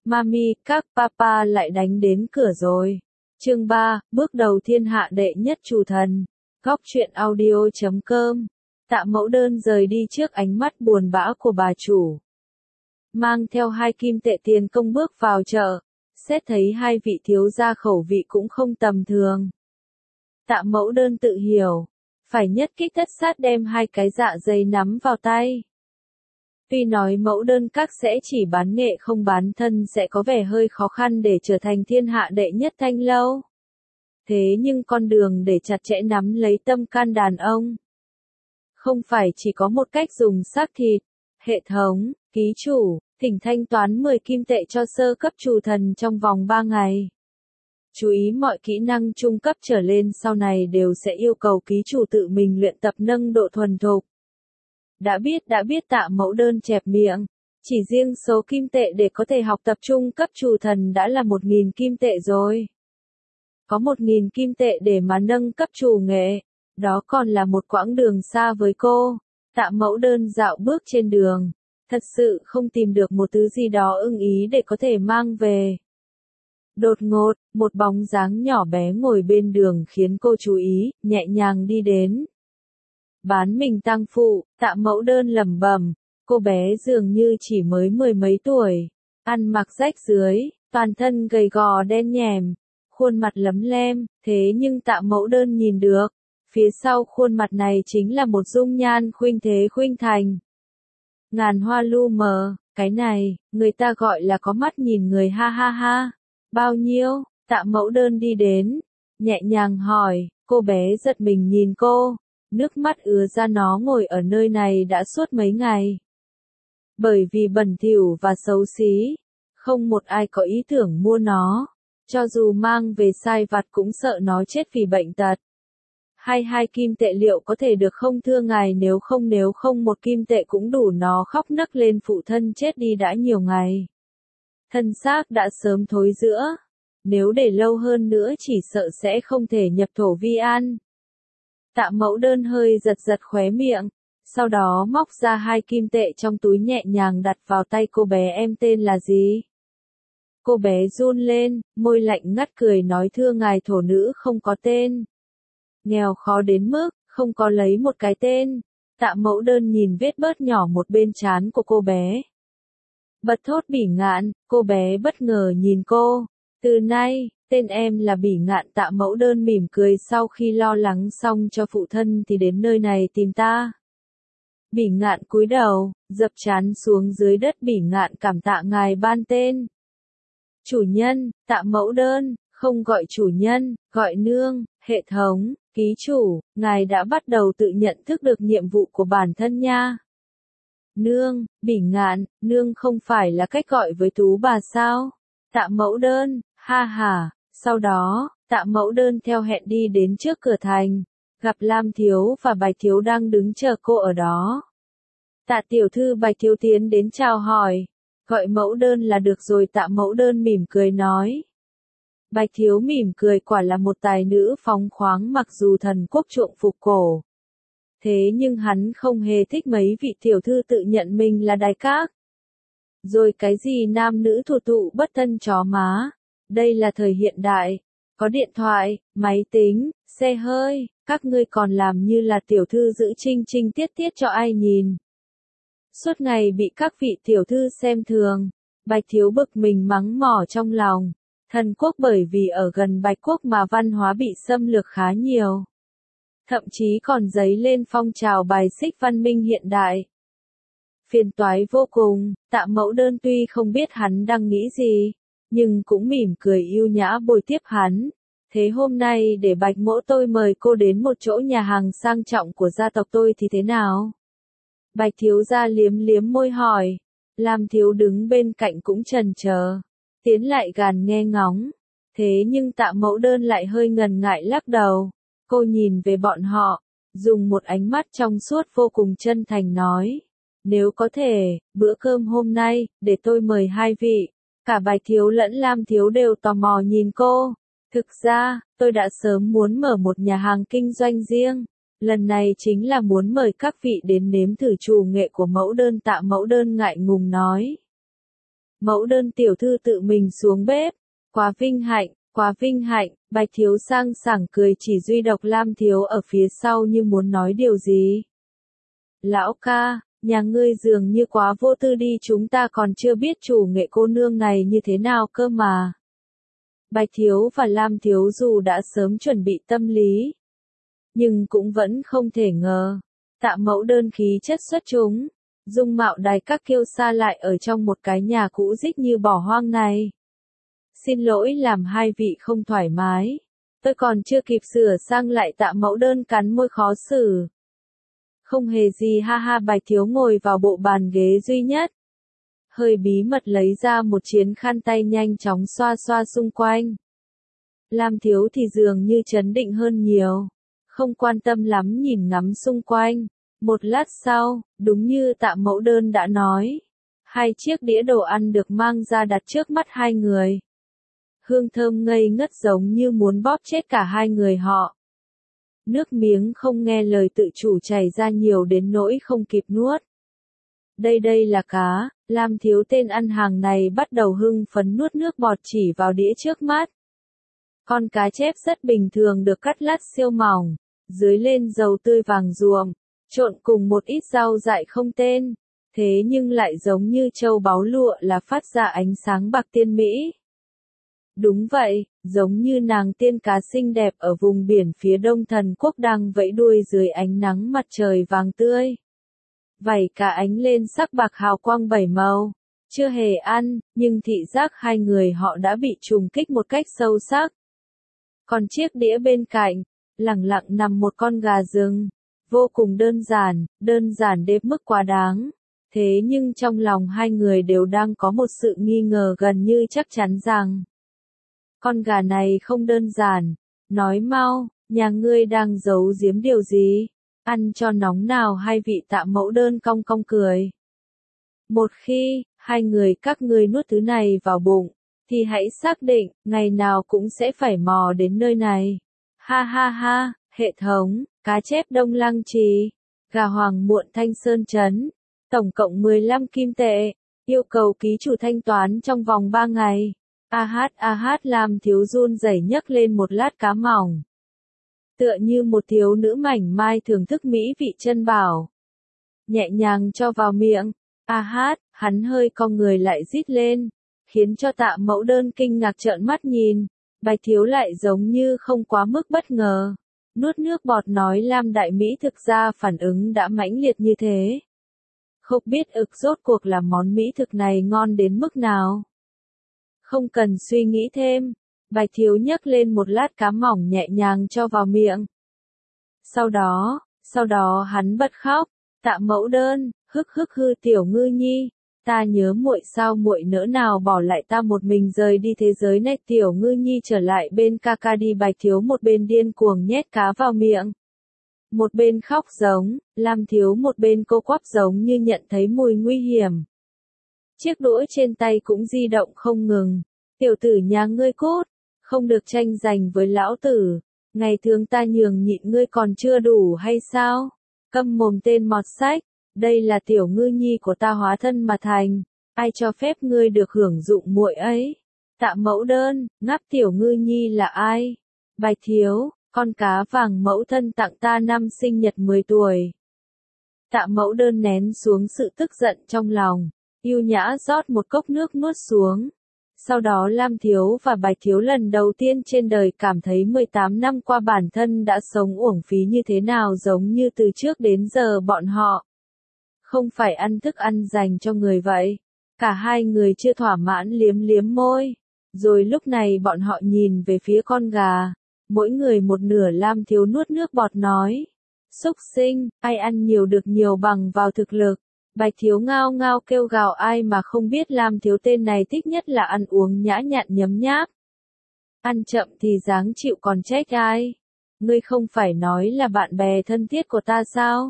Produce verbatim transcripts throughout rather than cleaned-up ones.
Mami, các papa lại đánh đến cửa rồi. Chương ba, bước đầu thiên hạ đệ nhất chủ thần. Góc truyện audio chấm com. Tạ Mẫu Đơn rời đi trước ánh mắt buồn bã của bà chủ. Mang theo hai kim tệ tiền công bước vào chợ, xét thấy hai vị thiếu gia khẩu vị cũng không tầm thường. Tạ Mẫu Đơn tự hiểu, phải nhất kích tất sát đem hai cái dạ dày nắm vào tay. Tuy nói Mẫu Đơn các sẽ chỉ bán nghệ không bán thân sẽ có vẻ hơi khó khăn để trở thành thiên hạ đệ nhất thanh lâu. Thế nhưng con đường để chặt chẽ nắm lấy tâm can đàn ông. Không phải chỉ có một cách dùng xác thịt. Hệ thống, ký chủ, thỉnh thanh toán mười kim tệ cho sơ cấp chủ thần trong vòng ba ngày. Chú ý mọi kỹ năng trung cấp trở lên sau này đều sẽ yêu cầu ký chủ tự mình luyện tập nâng độ thuần thục. Đã biết đã biết Tạ Mẫu Đơn chẹp miệng. Chỉ riêng số kim tệ để có thể học tập trung cấp chủ thần đã là một nghìn kim tệ rồi. Có một nghìn kim tệ để mà nâng cấp chủ nghệ. Đó còn là một quãng đường xa với cô. Tạ Mẫu Đơn dạo bước trên đường. Thật sự không tìm được một thứ gì đó ưng ý để có thể mang về. Đột ngột, một bóng dáng nhỏ bé ngồi bên đường khiến cô chú ý, nhẹ nhàng đi đến. Bán mình tang phụ, Tạ Mẫu Đơn lẩm bẩm, cô bé dường như chỉ mới mười mấy tuổi, ăn mặc rách rưới, toàn thân gầy gò đen nhèm, khuôn mặt lấm lem, thế nhưng Tạ Mẫu Đơn nhìn được, phía sau khuôn mặt này chính là một dung nhan khuynh thế khuynh thành. Ngàn hoa lu mờ, cái này, người ta gọi là có mắt nhìn người ha ha ha. Bao nhiêu? Tạ Mẫu Đơn đi đến, nhẹ nhàng hỏi, cô bé giật mình nhìn cô, nước mắt ứa ra, nó ngồi ở nơi này đã suốt mấy ngày. Bởi vì bẩn thỉu và xấu xí, không một ai có ý tưởng mua nó, cho dù mang về sai vặt cũng sợ nó chết vì bệnh tật. Hai hai kim tệ liệu có thể được không thưa ngài, nếu không nếu không một kim tệ cũng đủ, nó khóc nấc lên, phụ thân chết đi đã nhiều ngày. Thân xác đã sớm thối rữa, nếu để lâu hơn nữa chỉ sợ sẽ không thể nhập thổ vi an. Tạ Mẫu Đơn hơi giật giật khóe miệng, sau đó móc ra hai kim tệ trong túi nhẹ nhàng đặt vào tay cô bé. Em tên là gì? Cô bé run lên, môi lạnh ngắt cười nói, thưa ngài, thổ nữ không có tên. Nghèo khó đến mức, không có lấy một cái tên. Tạ Mẫu Đơn nhìn vết bớt nhỏ một bên trán của cô bé. Bật thốt Bỉ Ngạn, cô bé bất ngờ nhìn cô. Từ nay, tên em là Bỉ Ngạn. Tạ Mẫu Đơn mỉm cười, sau khi lo lắng xong cho phụ thân thì đến nơi này tìm ta. Bỉ Ngạn cúi đầu, dập trán xuống dưới đất. Bỉ Ngạn cảm tạ ngài ban tên. Chủ nhân, Tạ Mẫu Đơn, không gọi chủ nhân, gọi nương. Hệ thống, ký chủ, ngài đã bắt đầu tự nhận thức được nhiệm vụ của bản thân nha. Nương, Bỉ Ngạn, nương không phải là cách gọi với tú bà sao? Tạ Mẫu Đơn, ha ha. Sau đó, Tạ Mẫu Đơn theo hẹn đi đến trước cửa thành, gặp Lam Thiếu và Bạch Thiếu đang đứng chờ cô ở đó. Tạ tiểu thư. Bạch Thiếu tiến đến chào hỏi, gọi Mẫu Đơn là được rồi. Tạ Mẫu Đơn mỉm cười nói. Bạch Thiếu mỉm cười, quả là một tài nữ phóng khoáng, mặc dù thần quốc chuộng phục cổ. Thế nhưng hắn không hề thích mấy vị tiểu thư tự nhận mình là đài các. Rồi cái gì nam nữ thủ tụ bất thân chó má. Đây là thời hiện đại. Có điện thoại, máy tính, xe hơi, các ngươi còn làm như là tiểu thư giữ trinh trinh tiết tiết cho ai nhìn. Suốt ngày bị các vị tiểu thư xem thường. Bạch Thiếu bực mình mắng mỏ trong lòng. Thần quốc bởi vì ở gần Bạch Quốc mà văn hóa bị xâm lược khá nhiều. Thậm chí còn dấy lên phong trào bài xích văn minh hiện đại. Phiền toái vô cùng. Tạ Mẫu Đơn tuy không biết hắn đang nghĩ gì, nhưng cũng mỉm cười yêu nhã bồi tiếp hắn. Thế hôm nay để Bạch mỗ tôi mời cô đến một chỗ nhà hàng sang trọng của gia tộc tôi thì thế nào? Bạch Thiếu gia liếm liếm môi hỏi. Lam Thiếu đứng bên cạnh cũng chần chờ, tiến lại gần nghe ngóng. Thế nhưng Tạ Mẫu Đơn lại hơi ngần ngại lắc đầu. Cô nhìn về bọn họ, dùng một ánh mắt trong suốt vô cùng chân thành nói. Nếu có thể, bữa cơm hôm nay, để tôi mời hai vị. Cả Bạch Thiếu lẫn Lam Thiếu đều tò mò nhìn cô. Thực ra, tôi đã sớm muốn mở một nhà hàng kinh doanh riêng. Lần này chính là muốn mời các vị đến nếm thử chủ nghệ của Mẫu Đơn. Tạ Mẫu Đơn ngại ngùng nói. Mẫu đơn tiểu thư tự mình xuống bếp. Quá vinh hạnh, quá vinh hạnh, Bạch Thiếu sang sảng cười, chỉ duy độc Lam Thiếu ở phía sau như muốn nói điều gì. Lão ca, nhà ngươi dường như quá vô tư đi, chúng ta còn chưa biết chủ nghệ cô nương này như thế nào cơ mà. Bạch Thiếu và Lam Thiếu dù đã sớm chuẩn bị tâm lý, nhưng cũng vẫn không thể ngờ. Tạ Mẫu Đơn khí chất xuất chúng, dung mạo đài các kiêu sa lại ở trong một cái nhà cũ rích như bỏ hoang này. Xin lỗi làm hai vị không thoải mái. Tôi còn chưa kịp sửa sang lại, Tạ Mẫu Đơn cắn môi khó xử. Không hề gì, ha ha. Bạch Thiếu ngồi vào bộ bàn ghế duy nhất. Hơi bí mật lấy ra một chiến khăn tay, nhanh chóng xoa xoa xung quanh. Lam Thiếu thì dường như trấn định hơn nhiều. Không quan tâm lắm nhìn ngắm xung quanh. Một lát sau, đúng như Tạ Mẫu Đơn đã nói, hai chiếc đĩa đồ ăn được mang ra đặt trước mắt hai người. Hương thơm ngây ngất giống như muốn bóp chết cả hai người họ. Nước miếng không nghe lời tự chủ chảy ra nhiều đến nỗi không kịp nuốt. Đây đây là cá. Lam Thiếu tên ăn hàng này bắt đầu hưng phấn nuốt nước bọt chỉ vào đĩa trước mắt. Con cá chép rất bình thường được cắt lát siêu mỏng, dưới lên dầu tươi vàng ruộm, trộn cùng một ít rau dại không tên, thế nhưng lại giống như châu báu lụa là phát ra ánh sáng bạc tiên mỹ. Đúng vậy, giống như nàng tiên cá xinh đẹp ở vùng biển phía đông thần quốc đang vẫy đuôi dưới ánh nắng mặt trời vàng tươi. Vảy cá ánh lên sắc bạc hào quang bảy màu. Chưa hề ăn, nhưng thị giác hai người họ đã bị trùng kích một cách sâu sắc. Còn chiếc đĩa bên cạnh, lẳng lặng nằm một con gà rừng. Vô cùng đơn giản, đơn giản đến mức quá đáng. Thế nhưng trong lòng hai người đều đang có một sự nghi ngờ gần như chắc chắn rằng con gà này không đơn giản. Nói mau, nhà ngươi đang giấu giếm điều gì? Ăn cho nóng nào. Hai vị Tạ Mẫu Đơn cong cong cười. Một khi, hai người các ngươi nuốt thứ này vào bụng, thì hãy xác định, ngày nào cũng sẽ phải mò đến nơi này. Ha ha ha, hệ thống, cá chép Đông Lăng Trì, gà hoàng muộn Thanh Sơn Trấn, tổng cộng mười lăm kim tệ, yêu cầu ký chủ thanh toán trong vòng ba ngày. A hát a hát. Lam Thiếu run rẩy nhấc lên một lát cá mỏng. Tựa như một thiếu nữ mảnh mai thưởng thức mỹ vị chân bảo. Nhẹ nhàng cho vào miệng. A hát, hắn hơi cong người lại rít lên, khiến cho Tạ Mẫu Đơn kinh ngạc trợn mắt nhìn. Bạch Thiếu lại giống như không quá mức bất ngờ. Nuốt nước bọt nói Lam đại mỹ thực ra phản ứng đã mãnh liệt như thế. Không biết ực rốt cuộc là món mỹ thực này ngon đến mức nào. Không cần suy nghĩ thêm. Bạch Thiếu nhấc lên một lát cá mỏng nhẹ nhàng cho vào miệng. Sau đó, sau đó hắn bật khóc. Tạ Mẫu Đơn, hức hức hư tiểu ngư nhi, ta nhớ muội sao muội nỡ nào bỏ lại ta một mình rời đi thế giới này. Tiểu ngư nhi trở lại bên ca ca đi. Bạch Thiếu một bên điên cuồng nhét cá vào miệng, một bên khóc giống. Lam Thiếu một bên cô quắp giống như nhận thấy mùi nguy hiểm. Chiếc đũa trên tay cũng di động không ngừng. Tiểu tử nhà ngươi cút, không được tranh giành với lão tử. Ngày thường ta nhường nhịn ngươi còn chưa đủ hay sao? Câm mồm tên mọt sách, đây là tiểu ngư nhi của ta hóa thân mà thành, ai cho phép ngươi được hưởng dụng muội ấy? Tạ Mẫu Đơn, ngáp tiểu ngư nhi là ai? Bạch Thiếu, con cá vàng mẫu thân tặng ta năm sinh nhật mười tuổi. Tạ Mẫu Đơn nén xuống sự tức giận trong lòng, yêu nhã rót một cốc nước nuốt xuống. Sau đó Lam Thiếu và Bạch Thiếu lần đầu tiên trên đời cảm thấy mười tám năm qua bản thân đã sống uổng phí như thế nào, giống như từ trước đến giờ bọn họ không phải ăn thức ăn dành cho người vậy. Cả hai người chưa thỏa mãn liếm liếm môi. Rồi lúc này bọn họ nhìn về phía con gà. Mỗi người một nửa. Lam Thiếu nuốt nước bọt nói. Xúc sinh, ai ăn nhiều được nhiều bằng vào thực lực. Bạch Thiếu ngao ngao kêu gào, ai mà không biết Lam Thiếu tên này thích nhất là ăn uống nhã nhặn nhấm nháp. Ăn chậm thì dáng chịu còn trách ai. Ngươi không phải nói là bạn bè thân thiết của ta sao?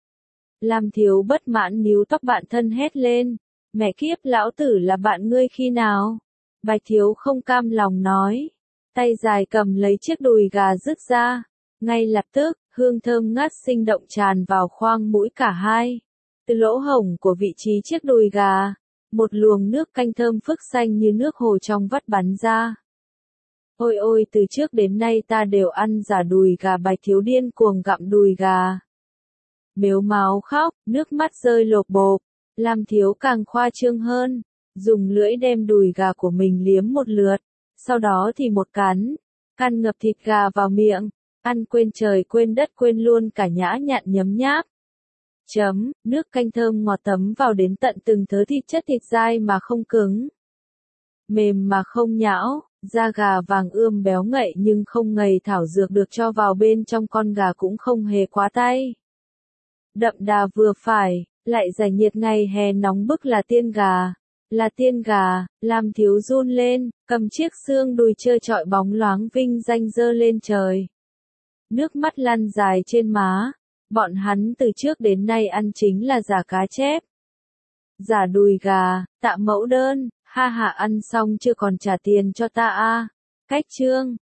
Lam Thiếu bất mãn níu tóc bạn thân hét lên. Mẹ kiếp, lão tử là bạn ngươi khi nào? Bạch Thiếu không cam lòng nói. Tay dài cầm lấy chiếc đùi gà rứt ra. Ngay lập tức, hương thơm ngát sinh động tràn vào khoang mũi cả hai. Từ lỗ hổng của vị trí chiếc đùi gà, một luồng nước canh thơm phức xanh như nước hồ trong vắt bắn ra. Ôi ôi, từ trước đến nay ta đều ăn giả đùi gà. Bạch Thiếu điên cuồng gặm đùi gà. Mếu máo khóc, nước mắt rơi lộp bộp. Lam Thiếu càng khoa trương hơn, dùng lưỡi đem đùi gà của mình liếm một lượt, sau đó thì một cắn, căn ngập thịt gà vào miệng, ăn quên trời quên đất quên luôn cả nhã nhặn nhấm nháp. Chấm, nước canh thơm ngọt thấm vào đến tận từng thớ thịt, chất thịt dai mà không cứng, mềm mà không nhão, da gà vàng ươm béo ngậy nhưng không ngầy, thảo dược được cho vào bên trong con gà cũng không hề quá tay. Đậm đà vừa phải, lại giải nhiệt ngày hè nóng bức là tiên gà. Là tiên gà, Lam Thiếu run lên, cầm chiếc xương đùi trơ trọi bóng loáng vinh danh giơ lên trời. Nước mắt lăn dài trên má, bọn hắn từ trước đến nay ăn chính là giả cá chép. Giả đùi gà, Tạ mẫu đơn, ha ha, ăn xong chưa còn trả tiền cho ta a. Cách chương